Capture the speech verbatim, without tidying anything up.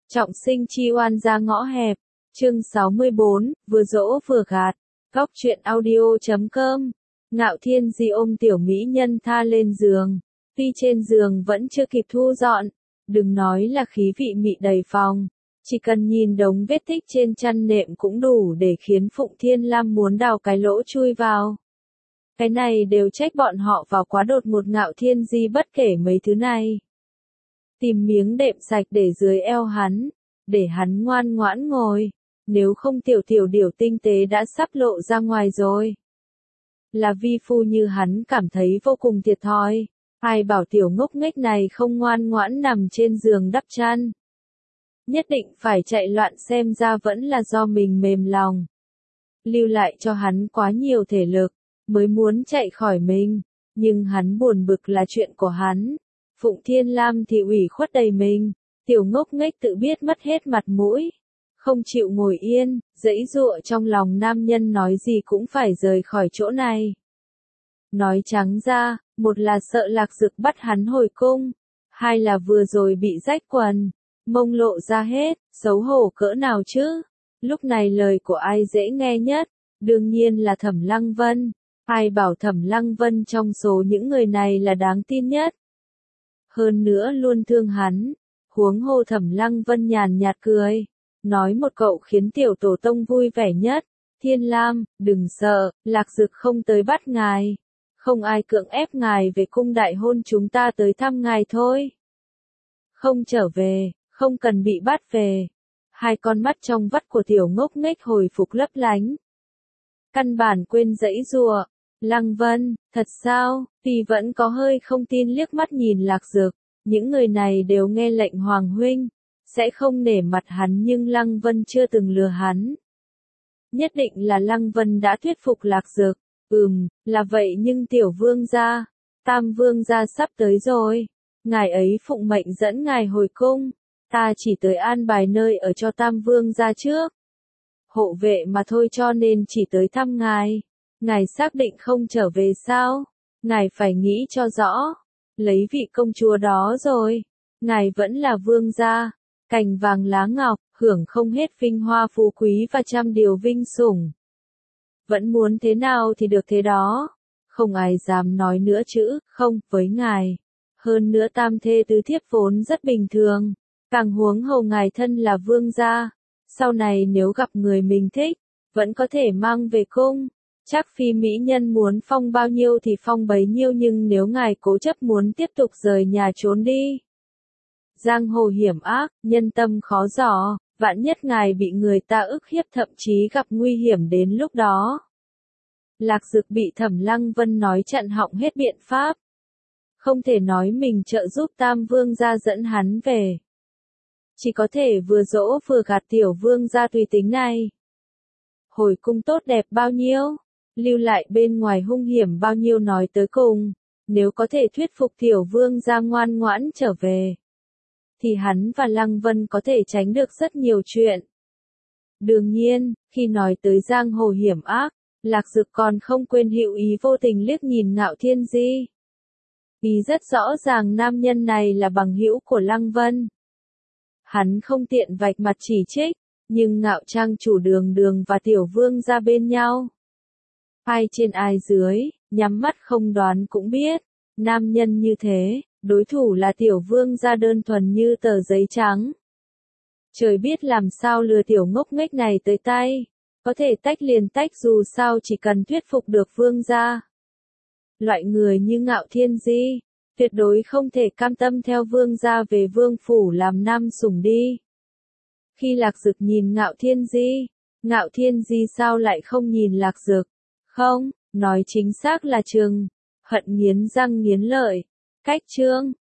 Trọng sinh chi oan ra ngõ hẹp, chương sáu mươi bốn, vừa dỗ vừa gạt, góc truyện audio chấm com. Ngạo Thiên Di ôm tiểu mỹ nhân tha lên giường, tuy trên giường vẫn chưa kịp thu dọn, đừng nói là khí vị mị đầy phòng, chỉ cần nhìn đống vết tích trên chăn nệm cũng đủ để khiến Phụng Thiên Lam muốn đào cái lỗ chui vào. Cái này đều trách bọn họ vào quá đột ngột. Ngạo Thiên Di bất kể mấy thứ này, tìm miếng đệm sạch để dưới eo hắn, để hắn ngoan ngoãn ngồi, nếu không tiểu tiểu điểu tinh tế đã sắp lộ ra ngoài rồi. Là vi phu như hắn cảm thấy vô cùng thiệt thòi, ai bảo tiểu ngốc nghếch này không ngoan ngoãn nằm trên giường đắp chăn. Nhất định phải chạy loạn, xem ra vẫn là do mình mềm lòng. Lưu lại cho hắn quá nhiều thể lực, mới muốn chạy khỏi mình, nhưng hắn buồn bực là chuyện của hắn. Phụng Thiên Lam thì ủy khuất đầy mình, tiểu ngốc nghếch tự biết mất hết mặt mũi, không chịu ngồi yên, giãy giụa trong lòng nam nhân nói gì cũng phải rời khỏi chỗ này. Nói trắng ra, một là sợ Lạc Dực bắt hắn hồi cung, hai là vừa rồi bị rách quần, mông lộ ra hết, xấu hổ cỡ nào chứ. Lúc này lời của ai dễ nghe nhất, đương nhiên là Thẩm Lăng Vân. Ai bảo Thẩm Lăng Vân trong số những người này là đáng tin nhất. Hơn nữa luôn thương hắn, huống hồ Thẩm Lăng Vân nhàn nhạt cười, nói một cậu khiến tiểu tổ tông vui vẻ nhất. Thiên Lam, đừng sợ, Lạc Dực không tới bắt ngài. Không ai cưỡng ép ngài về cung đại hôn, chúng ta tới thăm ngài thôi. Không trở về, không cần bị bắt về. Hai con mắt trong vắt của tiểu ngốc nghếch hồi phục lấp lánh. Căn bản quên giãy giụa. Lăng Vân, thật sao? Thì vẫn có hơi không tin liếc mắt nhìn Lạc Dực. Những người này đều nghe lệnh Hoàng huynh, sẽ không nể mặt hắn, nhưng Lăng Vân chưa từng lừa hắn. Nhất định là Lăng Vân đã thuyết phục Lạc Dực. Ừm, là vậy, nhưng tiểu vương gia, Tam vương gia sắp tới rồi. Ngài ấy phụng mệnh dẫn ngài hồi cung. Ta chỉ tới an bài nơi ở cho Tam vương gia trước. Hộ vệ mà thôi, cho nên chỉ tới thăm ngài. Ngài xác định không trở về sao? Ngài phải nghĩ cho rõ. Lấy vị công chúa đó rồi. Ngài vẫn là vương gia. Cành vàng lá ngọc, hưởng không hết vinh hoa phú quý và trăm điều vinh sủng. Vẫn muốn thế nào thì được thế đó. Không ai dám nói nữa chữ không với ngài. Hơn nữa tam thê tứ thiếp vốn rất bình thường. Càng huống hồ ngài thân là vương gia. Sau này nếu gặp người mình thích, vẫn có thể mang về cung. Chắc phi mỹ nhân muốn phong bao nhiêu thì phong bấy nhiêu, nhưng nếu ngài cố chấp muốn tiếp tục rời nhà trốn đi. Giang hồ hiểm ác, nhân tâm khó dò, vạn nhất ngài bị người ta ức hiếp, thậm chí gặp nguy hiểm đến lúc đó. Lạc Dực bị Thẩm Lăng Vân nói chặn họng hết biện pháp. Không thể nói mình trợ giúp Tam vương gia dẫn hắn về. Chỉ có thể vừa dỗ vừa gạt tiểu vương gia tùy tính này. Hồi cung tốt đẹp bao nhiêu, lưu lại bên ngoài hung hiểm bao nhiêu, nói tới cùng, nếu có thể thuyết phục tiểu vương gia ngoan ngoãn trở về, thì hắn và Lăng Vân có thể tránh được rất nhiều chuyện. Đương nhiên, khi nói tới giang hồ hiểm ác, Lạc Dực còn không quên hữu ý vô tình liếc nhìn Ngạo Thiên Di. Ý rất rõ ràng nam nhân này là bằng hữu của Lăng Vân. Hắn không tiện vạch mặt chỉ trích, nhưng Ngạo trang chủ đường đường và tiểu vương ra bên nhau. Ai trên ai dưới, nhắm mắt không đoán cũng biết, nam nhân như thế, đối thủ là tiểu vương ra đơn thuần như tờ giấy trắng. Trời biết làm sao lừa tiểu ngốc nghếch này tới tay, có thể tách liền tách, dù sao chỉ cần thuyết phục được vương gia. Loại người như Ngạo Thiên Di, tuyệt đối không thể cam tâm theo vương gia về vương phủ làm nam sủng đi. Khi Lạc Dực nhìn Ngạo Thiên Di, Ngạo Thiên Di sao lại không nhìn Lạc Dực? Không, nói chính xác là Trừng, hận nghiến răng nghiến lợi. Cách chương,